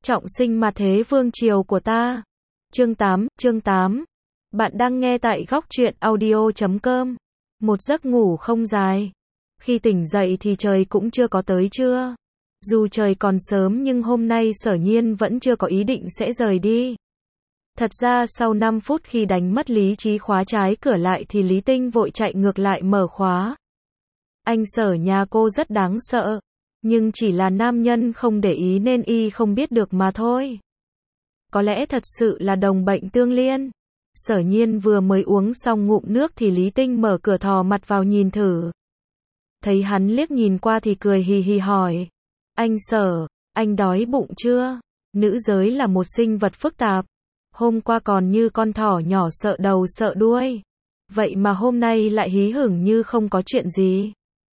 Trọng sinh mà thế vương triều của ta. Chương 8. Bạn đang nghe tại góc truyện audio.com. Một giấc ngủ không dài. Khi tỉnh dậy thì trời cũng chưa có tới trưa. Dù trời còn sớm nhưng hôm nay Sở Nhiên vẫn chưa có ý định sẽ rời đi. Thật ra sau 5 phút khi đánh mất lý trí khóa trái cửa lại thì Lý Tinh vội chạy ngược lại mở khóa. Anh Sở nhà cô rất đáng sợ. Nhưng chỉ là nam nhân không để ý nên y không biết được mà thôi. Có lẽ thật sự là đồng bệnh tương liên. Sở Nhiên vừa mới uống xong ngụm nước thì Lý Tinh mở cửa thò mặt vào nhìn thử. Thấy hắn liếc nhìn qua thì cười hì hì hỏi. Anh Sở, anh đói bụng chưa? Nữ giới là một sinh vật phức tạp. Hôm qua còn như con thỏ nhỏ sợ đầu sợ đuôi. Vậy mà hôm nay lại hí hửng như không có chuyện gì.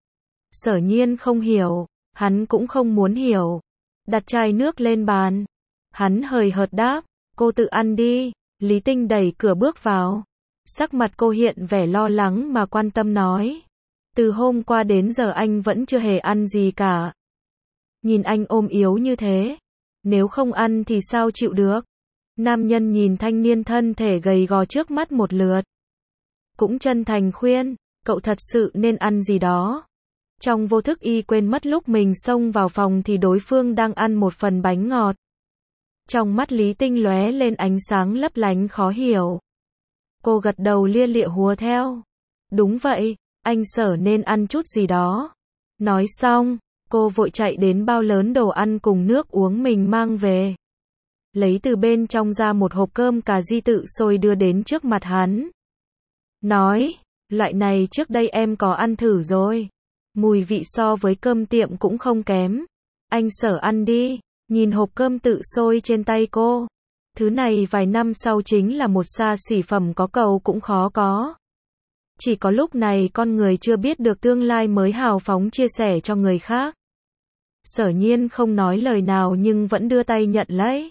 Sở Nhiên không hiểu. Hắn cũng không muốn hiểu. Đặt chai nước lên bàn. Hắn hời hợt đáp, cô tự ăn đi. Lý Tinh đẩy cửa bước vào. Sắc mặt cô hiện vẻ lo lắng mà quan tâm nói. Từ hôm qua đến giờ anh vẫn chưa hề ăn gì cả. Nhìn anh ôm yếu như thế. Nếu không ăn thì sao chịu được. Nam nhân nhìn thanh niên thân thể gầy gò trước mắt một lượt. Cũng chân thành khuyên, cậu thật sự nên ăn gì đó. Trong vô thức y quên mất lúc mình xông vào phòng thì đối phương đang ăn một phần bánh ngọt. Trong mắt Lý Tinh lóe lên ánh sáng lấp lánh khó hiểu. Cô gật đầu lia lịa hùa theo. Đúng vậy, anh Sở nên ăn chút gì đó. Nói xong, cô vội chạy đến bao lớn đồ ăn cùng nước uống mình mang về. Lấy từ bên trong ra một hộp cơm cà ri tự sôi đưa đến trước mặt hắn. Nói, loại này trước đây em có ăn thử rồi. Mùi vị so với cơm tiệm cũng không kém. Anh Sở ăn đi. Nhìn hộp cơm tự sôi trên tay cô. Thứ này vài năm sau chính là một xa xỉ phẩm có cầu cũng khó có. Chỉ có lúc này con người chưa biết được tương lai mới hào phóng chia sẻ cho người khác. Sở Nhiên không nói lời nào nhưng vẫn đưa tay nhận lấy.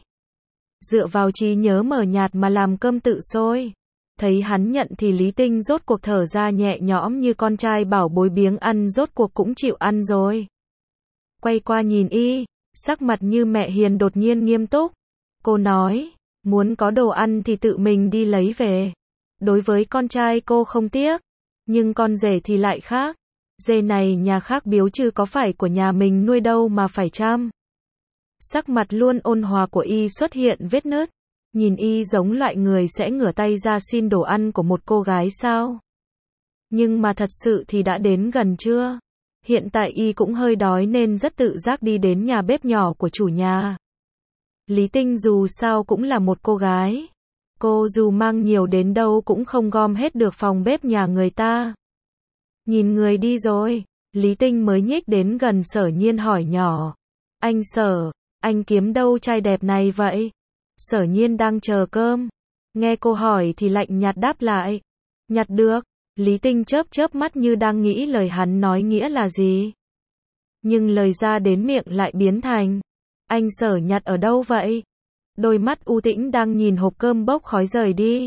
Dựa vào trí nhớ mờ nhạt mà làm cơm tự sôi. Thấy hắn nhận thì Lý Tinh rốt cuộc thở ra nhẹ nhõm như con trai bảo bối biếng ăn rốt cuộc cũng chịu ăn rồi. Quay qua nhìn y, sắc mặt như mẹ hiền đột nhiên nghiêm túc. Cô nói, muốn có đồ ăn thì tự mình đi lấy về. Đối với con trai cô không tiếc, nhưng con rể thì lại khác. Dê này nhà khác biếu chứ có phải của nhà mình nuôi đâu mà phải chăm. Sắc mặt luôn ôn hòa của y xuất hiện vết nứt. Nhìn y giống loại người sẽ ngửa tay ra xin đồ ăn của một cô gái sao? Nhưng mà thật sự thì đã đến gần chưa? Hiện tại y cũng hơi đói nên rất tự giác đi đến nhà bếp nhỏ của chủ nhà. Lý Tinh dù sao cũng là một cô gái. Cô dù mang nhiều đến đâu cũng không gom hết được phòng bếp nhà người ta. Nhìn người đi rồi, Lý Tinh mới nhích đến gần Sở Nhiên hỏi nhỏ. Anh Sở, anh kiếm đâu trai đẹp này vậy? Sở Nhiên đang chờ cơm. Nghe cô hỏi thì lạnh nhạt đáp lại. Nhặt được. Lý Tinh chớp chớp mắt như đang nghĩ lời hắn nói nghĩa là gì. Nhưng lời ra đến miệng lại biến thành. Anh Sở nhặt ở đâu vậy? Đôi mắt u tĩnh đang nhìn hộp cơm bốc khói rời đi.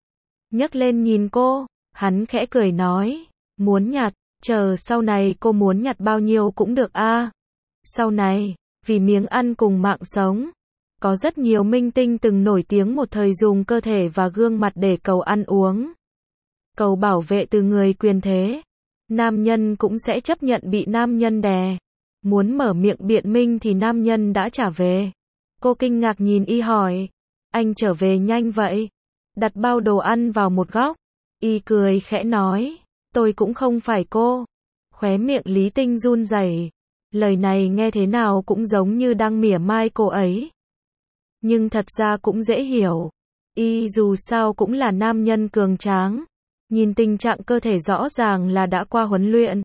Nhấc lên nhìn cô. Hắn khẽ cười nói. Muốn nhặt. Chờ sau này cô muốn nhặt bao nhiêu cũng được a. Sau này, vì miếng ăn cùng mạng sống. Có rất nhiều minh tinh từng nổi tiếng một thời dùng cơ thể và gương mặt để cầu ăn uống. Cầu bảo vệ từ người quyền thế. Nam nhân cũng sẽ chấp nhận bị nam nhân đè. Muốn mở miệng biện minh thì nam nhân đã trả về. Cô kinh ngạc nhìn y hỏi. Anh trở về nhanh vậy. Đặt bao đồ ăn vào một góc. Y cười khẽ nói. Tôi cũng không phải cô. Khóe miệng Lý Tinh run rẩy. Lời này nghe thế nào cũng giống như đang mỉa mai cô ấy. Nhưng thật ra cũng dễ hiểu. Y dù sao cũng là nam nhân cường tráng. Nhìn tình trạng cơ thể rõ ràng là đã qua huấn luyện.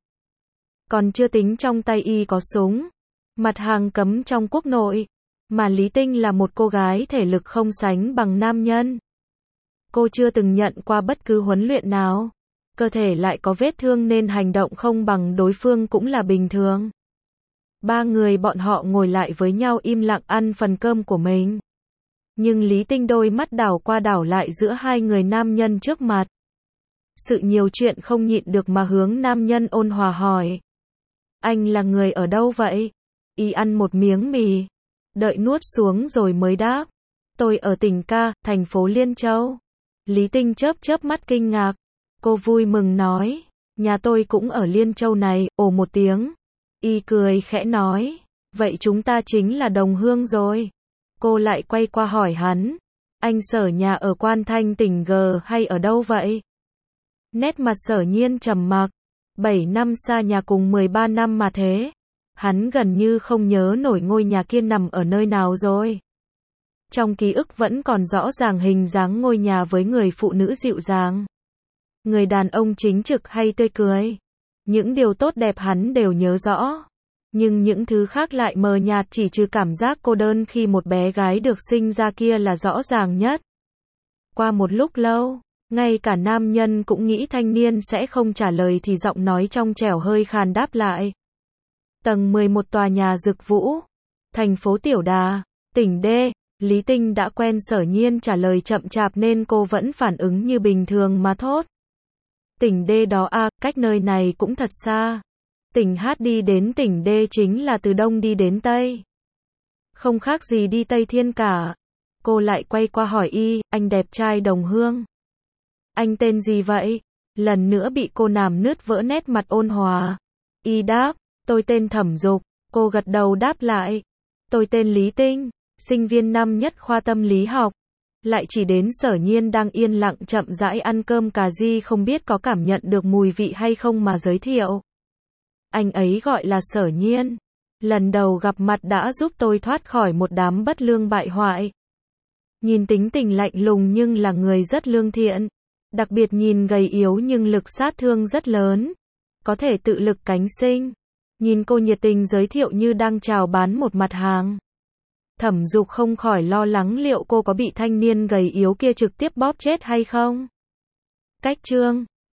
Còn chưa tính trong tay y có súng. Mặt hàng cấm trong quốc nội. Mà Lý Tinh là một cô gái thể lực không sánh bằng nam nhân. Cô chưa từng nhận qua bất cứ huấn luyện nào. Cơ thể lại có vết thương nên hành động không bằng đối phương cũng là bình thường. Ba người bọn họ ngồi lại với nhau im lặng ăn phần cơm của mình. Nhưng Lý Tinh đôi mắt đảo qua đảo lại giữa hai người nam nhân trước mặt. Sự nhiều chuyện không nhịn được mà hướng nam nhân ôn hòa hỏi. Anh là người ở đâu vậy? Y ăn một miếng mì. đợi nuốt xuống rồi mới đáp. Tôi ở tỉnh Ca, thành phố Liên Châu. Lý Tinh chớp chớp mắt kinh ngạc. Cô vui mừng nói, nhà tôi cũng ở Liên Châu này, ồ một tiếng. Y cười khẽ nói, vậy chúng ta chính là đồng hương rồi. Cô lại quay qua hỏi hắn, anh Sở nhà ở Quan Thanh tỉnh G hay ở đâu vậy? Nét mặt Sở Nhiên trầm mặc, 7 năm xa nhà cùng 13 năm mà thế. Hắn gần như không nhớ nổi ngôi nhà kia nằm ở nơi nào rồi. Trong ký ức vẫn còn rõ ràng hình dáng ngôi nhà với người phụ nữ dịu dàng. Người đàn ông chính trực hay tươi cười. Những điều tốt đẹp hắn đều nhớ rõ. Nhưng những thứ khác lại mờ nhạt, chỉ trừ cảm giác cô đơn khi một bé gái được sinh ra kia là rõ ràng nhất. Qua một lúc lâu, ngay cả nam nhân cũng nghĩ thanh niên sẽ không trả lời thì giọng nói trong trẻo hơi khàn đáp lại. Tầng 11 tòa nhà Dực Vũ, thành phố Tiểu Đà, tỉnh D. Lý Tinh đã quen Sở Nhiên trả lời chậm chạp nên cô vẫn phản ứng như bình thường mà thốt. Tỉnh D đó à, cách nơi này cũng thật xa. Tỉnh H đi đến tỉnh D chính là từ Đông đi đến Tây. Không khác gì đi Tây Thiên cả. Cô lại quay qua hỏi Y, anh đẹp trai đồng hương. Anh tên gì vậy? Lần nữa bị cô làm nứt vỡ nét mặt ôn hòa. Y đáp, tôi tên Thẩm Dục. Cô gật đầu đáp lại. Tôi tên Lý Tinh, sinh viên năm nhất khoa tâm lý học. Lại chỉ đến Sở Nhiên đang yên lặng chậm rãi ăn cơm cà ri không biết có cảm nhận được mùi vị hay không mà giới thiệu. Anh ấy gọi là Sở Nhiên. Lần đầu gặp mặt đã giúp tôi thoát khỏi một đám bất lương bại hoại. Nhìn tính tình lạnh lùng nhưng là người rất lương thiện. Đặc biệt nhìn gầy yếu nhưng lực sát thương rất lớn. Có thể tự lực cánh sinh. Nhìn cô nhiệt tình giới thiệu như đang chào bán một mặt hàng. Thẩm Dục không khỏi lo lắng liệu cô có bị thanh niên gầy yếu kia trực tiếp bóp chết hay không. Cách chương